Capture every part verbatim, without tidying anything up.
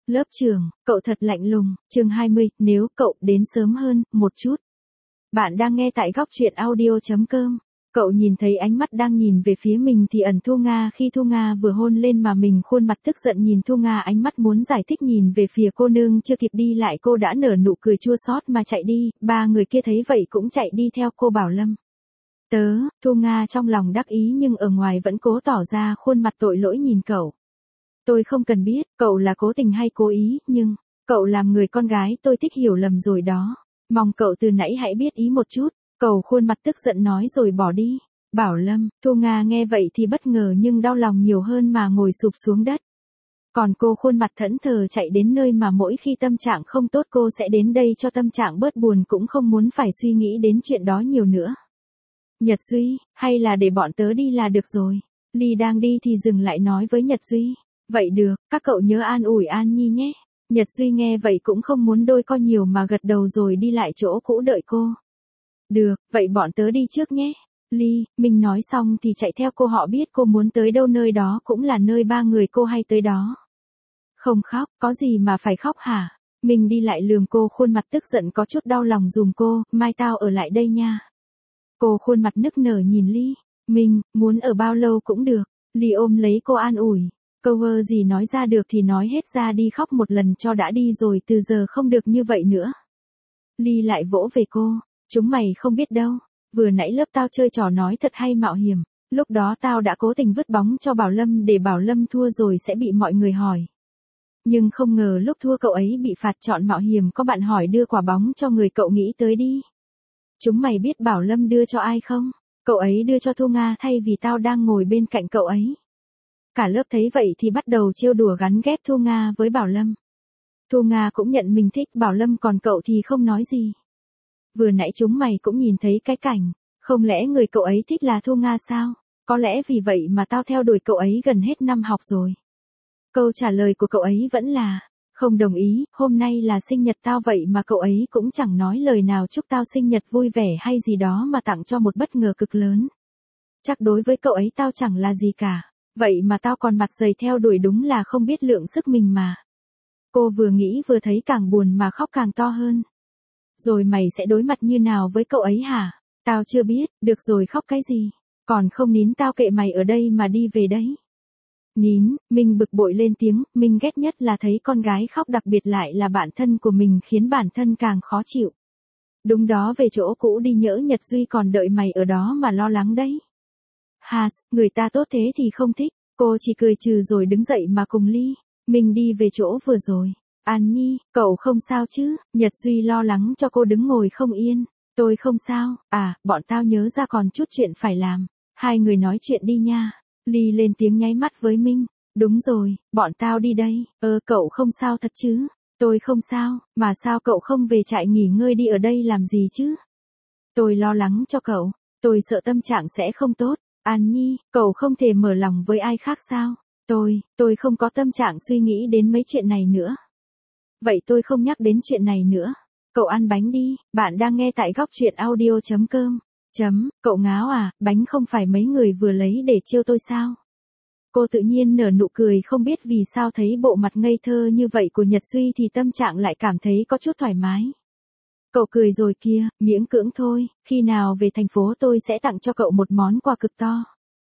Lớp trưởng, cậu thật lạnh lùng. Chương hai mươi, nếu cậu đến sớm hơn một chút. Bạn đang nghe tại góc truyện audio chấm com. Cậu nhìn thấy ánh mắt đang nhìn về phía mình thì ẩn Thu Nga khi Thu Nga vừa hôn lên mà mình, khuôn mặt tức giận nhìn Thu Nga, ánh mắt muốn giải thích nhìn về phía cô nương, chưa kịp đi lại cô đã nở nụ cười chua xót mà chạy đi. Ba người kia thấy vậy cũng chạy đi theo cô Bảo Lâm. Tớ, Thu Nga trong lòng đắc ý nhưng ở ngoài vẫn cố tỏ ra khuôn mặt tội lỗi nhìn cậu. Tôi không cần biết cậu là cố tình hay cố ý, nhưng cậu làm người con gái tôi thích hiểu lầm rồi đó. Mong cậu từ nãy hãy biết ý một chút. Cậu khuôn mặt tức giận nói rồi bỏ đi. Bảo Lâm, Thu Nga nghe vậy thì bất ngờ nhưng đau lòng nhiều hơn mà ngồi sụp xuống đất. Còn cô khuôn mặt thẫn thờ chạy đến nơi mà mỗi khi tâm trạng không tốt cô sẽ đến đây cho tâm trạng bớt buồn, cũng không muốn phải suy nghĩ đến chuyện đó nhiều nữa. Nhật Duy, hay là để bọn tớ đi là được rồi. Ly đang đi thì dừng lại nói với Nhật Duy. Vậy được, các cậu nhớ an ủi An Nhi nhé. Nhật Duy nghe vậy cũng không muốn đôi co nhiều mà gật đầu rồi đi lại chỗ cũ đợi cô. Được, vậy bọn tớ đi trước nhé. Ly, mình nói xong thì chạy theo cô, họ biết cô muốn tới đâu, nơi đó cũng là nơi ba người cô hay tới đó. Không khóc, có gì mà phải khóc hả? Mình đi lại lườm cô, khuôn mặt tức giận có chút đau lòng dùm cô, mai tao ở lại đây nha. Cô khuôn mặt nức nở nhìn Ly. Mình, muốn ở bao lâu cũng được. Ly ôm lấy cô an ủi. Câu ơ gì nói ra được thì nói hết ra đi, khóc một lần cho đã đi rồi, từ giờ không được như vậy nữa. Ly lại vỗ về cô. Chúng mày không biết đâu. Vừa nãy lớp tao chơi trò nói thật hay mạo hiểm. Lúc đó tao đã cố tình vứt bóng cho Bảo Lâm để Bảo Lâm thua rồi sẽ bị mọi người hỏi. Nhưng không ngờ lúc thua cậu ấy bị phạt chọn mạo hiểm, có bạn hỏi đưa quả bóng cho người, cậu nghĩ tới đi. Chúng mày biết Bảo Lâm đưa cho ai không? Cậu ấy đưa cho Thu Nga thay vì tao đang ngồi bên cạnh cậu ấy. Cả lớp thấy vậy thì bắt đầu trêu đùa gắn ghép Thu Nga với Bảo Lâm. Thu Nga cũng nhận mình thích Bảo Lâm, còn cậu thì không nói gì. Vừa nãy chúng mày cũng nhìn thấy cái cảnh, không lẽ người cậu ấy thích là Thu Nga sao? Có lẽ vì vậy mà tao theo đuổi cậu ấy gần hết năm học rồi. Câu trả lời của cậu ấy vẫn là, không đồng ý, hôm nay là sinh nhật tao vậy mà cậu ấy cũng chẳng nói lời nào chúc tao sinh nhật vui vẻ hay gì đó mà tặng cho một bất ngờ cực lớn. Chắc đối với cậu ấy tao chẳng là gì cả, vậy mà tao còn mặt dày theo đuổi, đúng là không biết lượng sức mình mà. Cô vừa nghĩ vừa thấy càng buồn mà khóc càng to hơn. Rồi mày sẽ đối mặt như nào với cậu ấy hả? Tao chưa biết, được rồi khóc cái gì? Còn không nín, tao kệ mày ở đây mà đi về đấy. Nín, mình bực bội lên tiếng, mình ghét nhất là thấy con gái khóc, đặc biệt lại là bạn thân của mình, khiến bản thân càng khó chịu. Đúng đó, về chỗ cũ đi, nhỡ Nhật Duy còn đợi mày ở đó mà lo lắng đấy. Hà, người ta tốt thế thì không thích. Cô chỉ cười trừ rồi đứng dậy mà cùng Ly. Mình đi về chỗ vừa rồi. An Nhi, cậu không sao chứ? Nhật Duy lo lắng cho cô đứng ngồi không yên. Tôi không sao, à, bọn tao nhớ ra còn chút chuyện phải làm. Hai người nói chuyện đi nha. Ly lên tiếng nháy mắt với Minh. Đúng rồi, bọn tao đi đây. Ơ ờ, cậu không sao thật chứ? Tôi không sao, mà sao cậu không về trại nghỉ ngơi đi, ở đây làm gì chứ? Tôi lo lắng cho cậu, tôi sợ tâm trạng sẽ không tốt. An Nhi, cậu không thể mở lòng với ai khác sao? Tôi, tôi không có tâm trạng suy nghĩ đến mấy chuyện này nữa. Vậy tôi không nhắc đến chuyện này nữa. Cậu ăn bánh đi, bạn đang nghe tại góc truyện audio chấm com. Chấm, cậu ngáo à, bánh không phải mấy người vừa lấy để trêu tôi sao? Cô tự nhiên nở nụ cười, không biết vì sao thấy bộ mặt ngây thơ như vậy của Nhật Duy thì tâm trạng lại cảm thấy có chút thoải mái. Cậu cười rồi kia, miễn cưỡng thôi, khi nào về thành phố tôi sẽ tặng cho cậu một món quà cực to.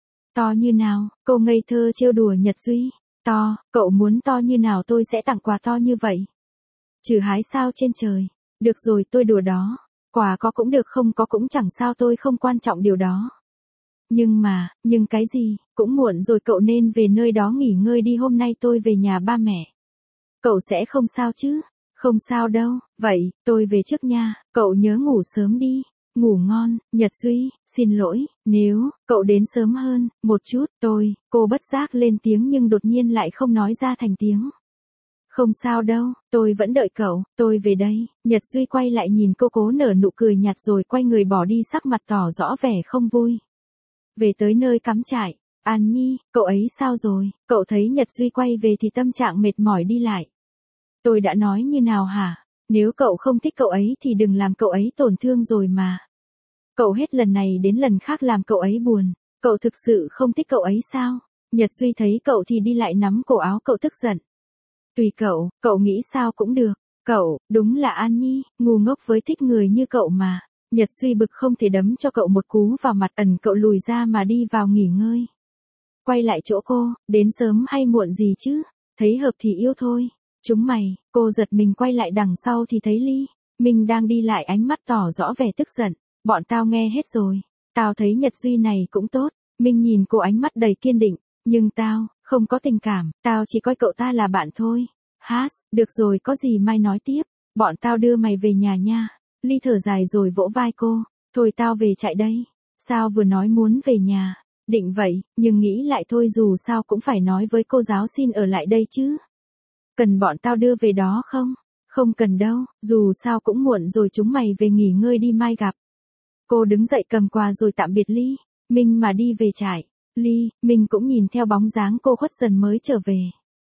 To như nào? Cô ngây thơ trêu đùa Nhật Duy. To, cậu muốn to như nào tôi sẽ tặng quà to như vậy? Trừ hái sao trên trời. Được rồi, tôi đùa đó. Quà có cũng được, không có cũng chẳng sao, tôi không quan trọng điều đó. Nhưng mà, nhưng cái gì, cũng muộn rồi, cậu nên về nơi đó nghỉ ngơi đi, hôm nay tôi về nhà ba mẹ. Cậu sẽ không sao chứ? Không sao đâu, vậy, tôi về trước nha, cậu nhớ ngủ sớm đi. Ngủ ngon, Nhật Duy, xin lỗi, nếu, cậu đến sớm hơn, một chút, tôi, cô bất giác lên tiếng nhưng đột nhiên lại không nói ra thành tiếng. Không sao đâu, tôi vẫn đợi cậu, tôi về đây. Nhật Duy quay lại nhìn cô, cố nở nụ cười nhạt rồi quay người bỏ đi, sắc mặt tỏ rõ vẻ không vui. Về tới nơi cắm trại, An Nhi, cậu ấy sao rồi? Cậu thấy Nhật Duy quay về thì tâm trạng mệt mỏi đi lại. Tôi đã nói như nào hả? Nếu cậu không thích cậu ấy thì đừng làm cậu ấy tổn thương rồi mà. Cậu hết lần này đến lần khác làm cậu ấy buồn. Cậu thực sự không thích cậu ấy sao? Nhật Duy thấy cậu thì đi lại nắm cổ áo cậu tức giận. Tùy cậu, cậu nghĩ sao cũng được. Cậu, đúng là An Nhi, ngu ngốc với thích người như cậu mà. Nhật Duy bực không thể đấm cho cậu một cú vào mặt, ẩn cậu lùi ra mà đi vào nghỉ ngơi. Quay lại chỗ cô, đến sớm hay muộn gì chứ, thấy hợp thì yêu thôi. Chúng mày, cô giật mình quay lại đằng sau thì thấy Ly, mình đang đi lại, ánh mắt tỏ rõ vẻ tức giận. Bọn tao nghe hết rồi, tao thấy Nhật Duy này cũng tốt. Mình nhìn cô ánh mắt đầy kiên định, nhưng tao, không có tình cảm, tao chỉ coi cậu ta là bạn thôi. Hát, được rồi, có gì mai nói tiếp, bọn tao đưa mày về nhà nha. Ly thở dài rồi vỗ vai cô, thôi tao về chạy đây. Sao vừa nói muốn về nhà, định vậy, nhưng nghĩ lại thôi dù sao cũng phải nói với cô giáo xin ở lại đây chứ. Cần bọn tao đưa về đó không? Không cần đâu, dù sao cũng muộn rồi, chúng mày về nghỉ ngơi đi, mai gặp. Cô đứng dậy cầm quà rồi tạm biệt Ly, mình mà đi về trại. Ly, mình cũng nhìn theo bóng dáng cô khuất dần mới trở về.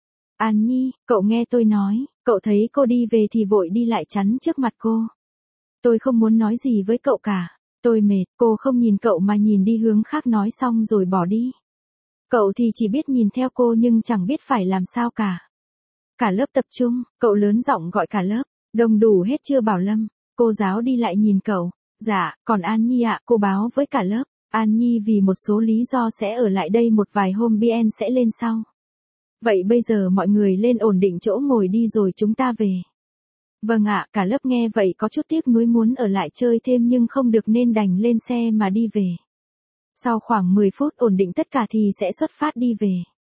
An Nhi, cậu nghe tôi nói, cậu thấy cô đi về thì vội đi lại chắn trước mặt cô. Tôi không muốn nói gì với cậu cả, tôi mệt. Cô không nhìn cậu mà nhìn đi hướng khác, nói xong rồi bỏ đi. Cậu thì chỉ biết nhìn theo cô nhưng chẳng biết phải làm sao cả. Cả lớp tập trung, cậu lớn giọng gọi cả lớp, đông đủ hết chưa Bảo Lâm? Cô giáo đi lại nhìn cậu, dạ, còn An Nhi ạ, cô báo với cả lớp. An Nhi vì một số lý do sẽ ở lại đây một vài hôm, bê en sẽ lên sau. Vậy bây giờ mọi người lên ổn định chỗ ngồi đi rồi chúng ta về. Vâng ạ, cả lớp nghe vậy có chút tiếc nuối muốn ở lại chơi thêm nhưng không được nên đành lên xe mà đi về. Sau khoảng mười phút ổn định tất cả thì sẽ xuất phát đi về.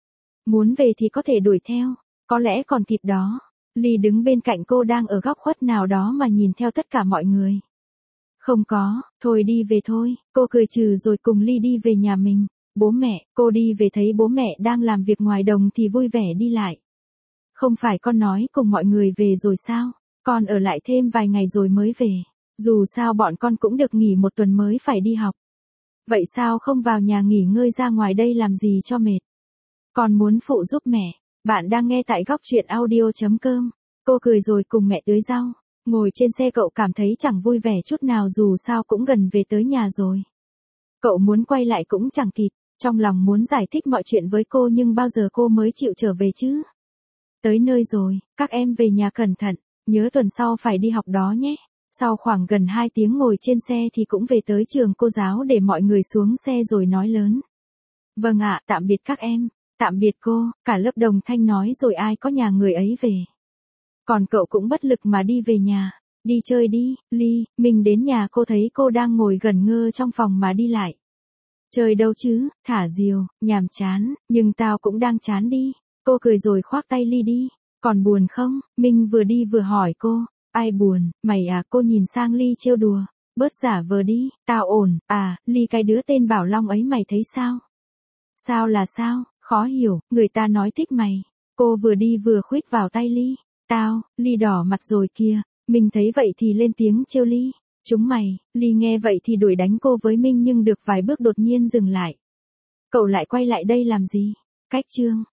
Muốn về thì có thể đuổi theo, có lẽ còn kịp đó. Ly đứng bên cạnh cô đang ở góc khuất nào đó mà nhìn theo tất cả mọi người. Không có, thôi đi về thôi, cô cười trừ rồi cùng Ly đi về nhà mình. Bố mẹ, cô đi về thấy bố mẹ đang làm việc ngoài đồng thì vui vẻ đi lại. Không phải con nói cùng mọi người về rồi sao, con ở lại thêm vài ngày rồi mới về. Dù sao bọn con cũng được nghỉ một tuần mới phải đi học. Vậy sao không vào nhà nghỉ ngơi, ra ngoài đây làm gì cho mệt. Con muốn phụ giúp mẹ. Bạn đang nghe tại góc truyện audio chấm com. Cô cười rồi cùng mẹ tưới rau. Ngồi trên xe cậu cảm thấy chẳng vui vẻ chút nào, dù sao cũng gần về tới nhà rồi. Cậu muốn quay lại cũng chẳng kịp, trong lòng muốn giải thích mọi chuyện với cô nhưng bao giờ cô mới chịu trở về chứ. Tới nơi rồi, các em về nhà cẩn thận, nhớ tuần sau phải đi học đó nhé. Sau khoảng gần hai tiếng ngồi trên xe thì cũng về tới trường, cô giáo để mọi người xuống xe rồi nói lớn. Vâng ạ, tạm biệt các em, tạm biệt cô, cả lớp đồng thanh nói rồi ai có nhà người ấy về. Còn cậu cũng bất lực mà đi về nhà. Đi chơi đi, Ly, mình đến nhà cô thấy cô đang ngồi gần ngơ trong phòng mà đi lại. Chơi đâu chứ, thả diều, nhàm chán, nhưng tao cũng đang chán đi. Cô cười rồi khoác tay Ly đi. Còn buồn không? Minh vừa đi vừa hỏi cô. Ai buồn, mày à? Cô nhìn sang Ly trêu đùa. Bớt giả vờ đi, tao ổn. À, Ly, cái đứa tên Bảo Long ấy mày thấy sao? Sao là sao? Khó hiểu, người ta nói thích mày. Cô vừa đi vừa khuých vào tay Ly. Tao, Ly đỏ mặt rồi kìa. Mình thấy vậy thì lên tiếng trêu Ly. Chúng mày, Ly nghe vậy thì đuổi đánh cô với Minh nhưng được vài bước đột nhiên dừng lại. Cậu lại quay lại đây làm gì? Cách chương.